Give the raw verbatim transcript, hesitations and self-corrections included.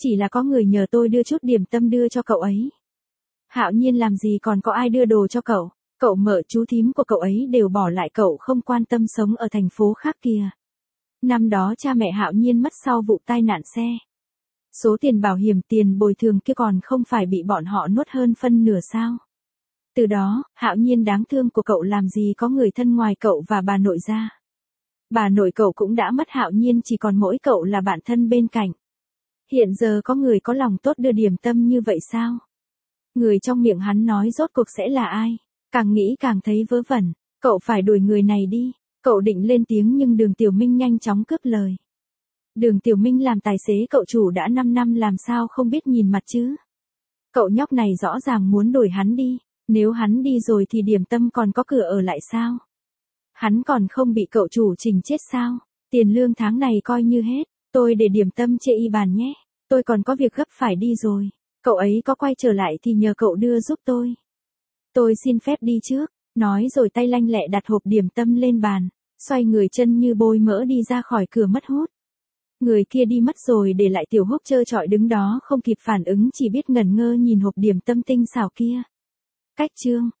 Chỉ là có người nhờ tôi đưa chút điểm tâm đưa cho cậu ấy. Hạo Nhiên làm gì còn có ai đưa đồ cho cậu, cậu mợ chú thím của cậu ấy đều bỏ lại cậu không quan tâm sống ở thành phố khác kìa. Năm đó cha mẹ Hạo Nhiên mất sau vụ tai nạn xe. Số tiền bảo hiểm tiền bồi thường kia còn không phải bị bọn họ nuốt hơn phân nửa sao. Từ đó, Hạo Nhiên đáng thương của cậu làm gì có người thân ngoài cậu và bà nội ra. Bà nội cậu cũng đã mất, Hạo Nhiên chỉ còn mỗi cậu là bạn thân bên cạnh. Hiện giờ có người có lòng tốt đưa điểm tâm như vậy sao? Người trong miệng hắn nói rốt cuộc sẽ là ai? Càng nghĩ càng thấy vớ vẩn, cậu phải đuổi người này đi. Cậu định lên tiếng nhưng Đường Tiểu Minh nhanh chóng cướp lời. Đường Tiểu Minh làm tài xế cậu chủ đã năm năm làm sao không biết nhìn mặt chứ? Cậu nhóc này rõ ràng muốn đuổi hắn đi, nếu hắn đi rồi thì điểm tâm còn có cửa ở lại sao? Hắn còn không bị cậu chủ trình chết sao? Tiền lương tháng này coi như hết, tôi để điểm tâm chê y bàn nhé, tôi còn có việc gấp phải đi rồi. Cậu ấy có quay trở lại thì nhờ cậu đưa giúp tôi. Tôi xin phép đi trước, nói rồi tay lanh lẹ đặt hộp điểm tâm lên bàn, xoay người chân như bôi mỡ đi ra khỏi cửa mất hút. Người kia đi mất rồi để lại Tiểu Húc trơ trọi đứng đó không kịp phản ứng, chỉ biết ngẩn ngơ nhìn hộp điểm tâm tinh xảo kia. Cách chương